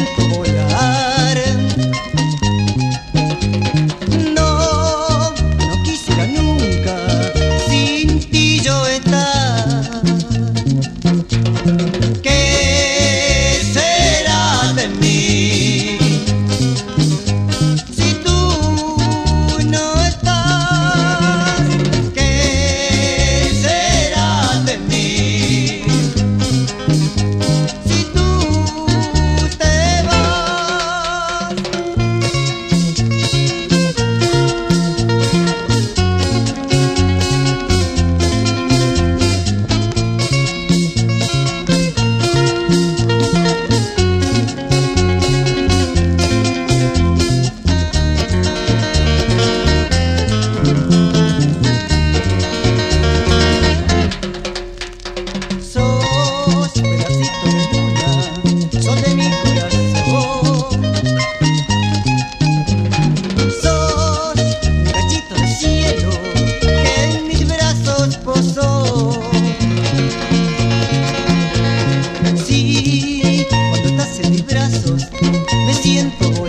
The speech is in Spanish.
siento volar. No, no quisiera nunca sin ti yo estar. ¿Qué será de mí si tú no estás? ¿Qué será de mí si tú te vas? Sos pedacito de luna, sol de mi corazón. Sos un cachito de cielo que en mis brazos posó. Sí, cuando estás en mis brazos me siento